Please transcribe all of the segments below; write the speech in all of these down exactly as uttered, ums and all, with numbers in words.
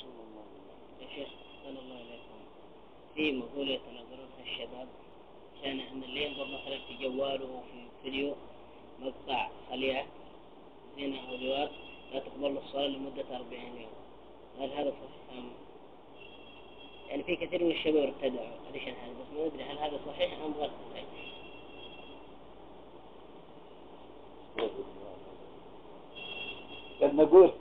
يا شيخ أحسن الله إليكم، في مقولة يتناقلونها الشباب كان أن اللي ينظر مثلا في جواله وفي فيديو مقطع خليعة زنا أو لواط لا تقبل الصلاة لمدة أربعين يوم، هل هذا صحيح أم؟ يعني في كثير من الشباب ارتدعوا ليش هذا، بس ما أدري هل هذا صحيح أم غير صحيح. قد نقول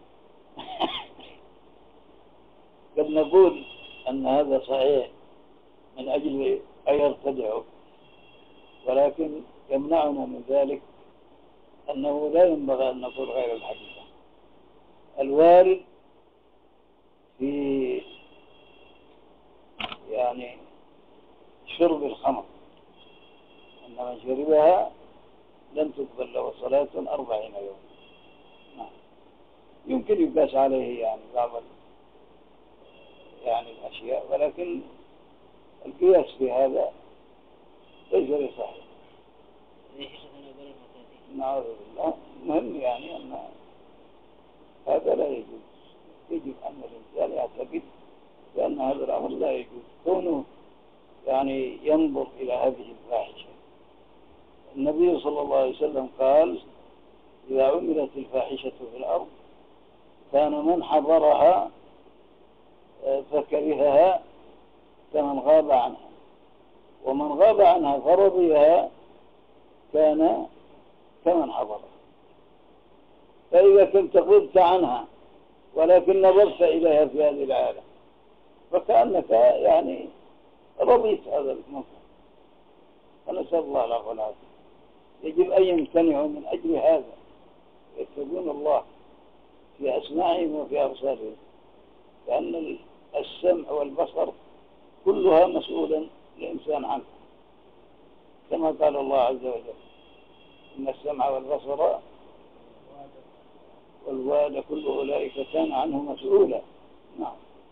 قد نقول أن هذا صحيح من أجل أن يرتدعوا، ولكن يمنعنا من ذلك أنه لا ينبغي أن نقول غير الحقيقة. الوارد في يعني شرب الخمر أن من شربها لن تقبل له صلاة أربعين يوم. نعم. يمكن يقاس عليه يعني بعض يعني الأشياء، ولكن القياس في هذا ليس بصحيح. نعوذ بالله. المهم يعني أن هذا لا يجوز. يجب أن الإنسان يعتقد بأن هذا الأمر لا يجوز كونه يعني ينظر إلى هذه الفاحشة. النبي صلى الله عليه وسلم قال: إذا عملت الفاحشة في الأرض كان من حضرها فكرهها كمن غاب عنها، ومن غاب عنها فرضيها كان كمن حضرها. فإذا كنت غبت عنها ولكن نظرت إليها في هذه العالم فكأنك يعني رضيت هذا المنكر. فنسأل الله العفو والعافية. يجب أن يمتنعوا من أجل هذا، يتقون الله في أسماعهم وفي أبصارهم، لأن السمع والبصر كلها مسؤولا الإنسان عنه، كما قال الله عز وجل: إن السمع والبصر والواد كل أولئك كان عنه مسؤولا. نعم.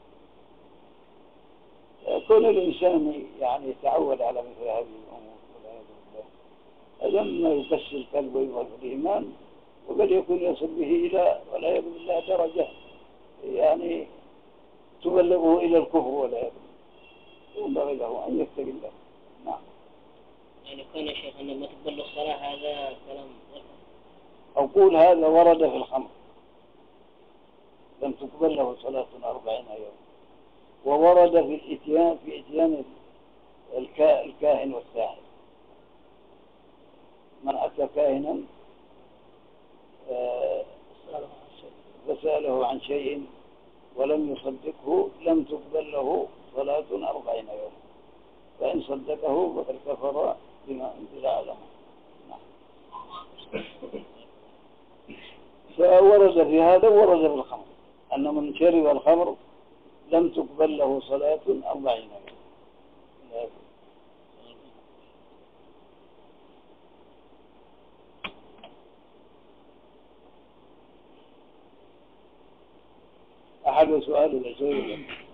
كل الإنسان يعني يتعود على مثل هذه الأمور والعياذ بالله، هذا مما يكسر القلب ويضعف الإيمان، وقد يكون يصل به إلى والعياذ بالله درجة يعني تبلغه إلى الكفر والعياذ بالله. ينبغي له أن يتقي الله. نعم. يعني كون يا شيخ أن ما تقبل الصلاة هذا كلام غلط. أقول هذا ورد في الخمر لم تقبل له صلاة أربعين يوم، وورد في الإتيان في إتيان الكاهن والساحر. من أتى كاهنا فسأله عن شيء ولم يصدقه لم تقبل له صلاة أربعين يوم، فإن صدقه فقد كفر بما أنزل على محمد. فورد في هذا ورد في الخمر أن من شرب الخمر لم تقبل له صلاة أربعين يوم. أحد سؤال ولا شيء؟